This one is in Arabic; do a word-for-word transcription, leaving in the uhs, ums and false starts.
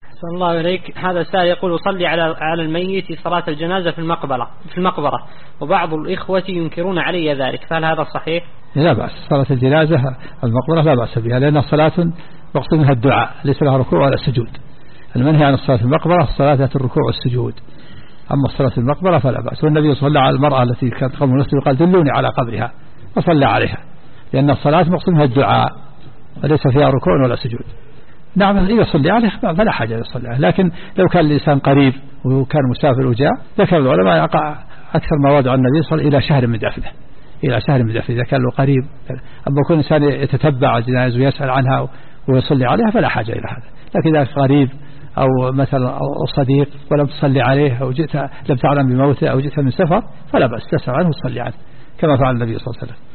أحسن الله إليك. هذا السائل يقول صلي على على الميت صلاة الجنازة في المقبرة في المقبرة وبعض الإخوة ينكرون علي ذلك، فهل هذا صحيح؟ لا بأس، صلاة الجنازة المقبرة لا بأس بها، لأنها صلاة مقصود منها الدعاء ليس لها ركوع ولا سجود. المنهي عن الصلاة في المقبرة الصلاة ذات الركوع والسجود، أما الصلاة في المقبرة فلا بأس. والنبي صلى على المرأة التي كانت قبل المسجد قال دلوني على قبرها وصلى عليها، لأن الصلاة مقصود منها الدعاء وليس فيها ركوع ولا سجود. نعم إذا صلي عليه فلا حاجة يصلي عليه، لكن لو كان الإنسان قريب وكان مسافر وجاء ذكر العلماء يقع أكثر ما وضع النبي صلى إلى شهر من دفنه، إلى شهر من دفنه إذا كان له قريب. أما كل إنسان يتتبع الجنائز ويسأل عنها ويصلي عليها فلا حاجة إلى هذا. لكن إذا قريب أو مثلا أو صديق ولم تصلي عليه أو جئت لم تعلم بموته أو جئت من سفر فلا بأس تسأل عنه وتصلي عنه كما فعل النبي صلى الله عليه وسلم.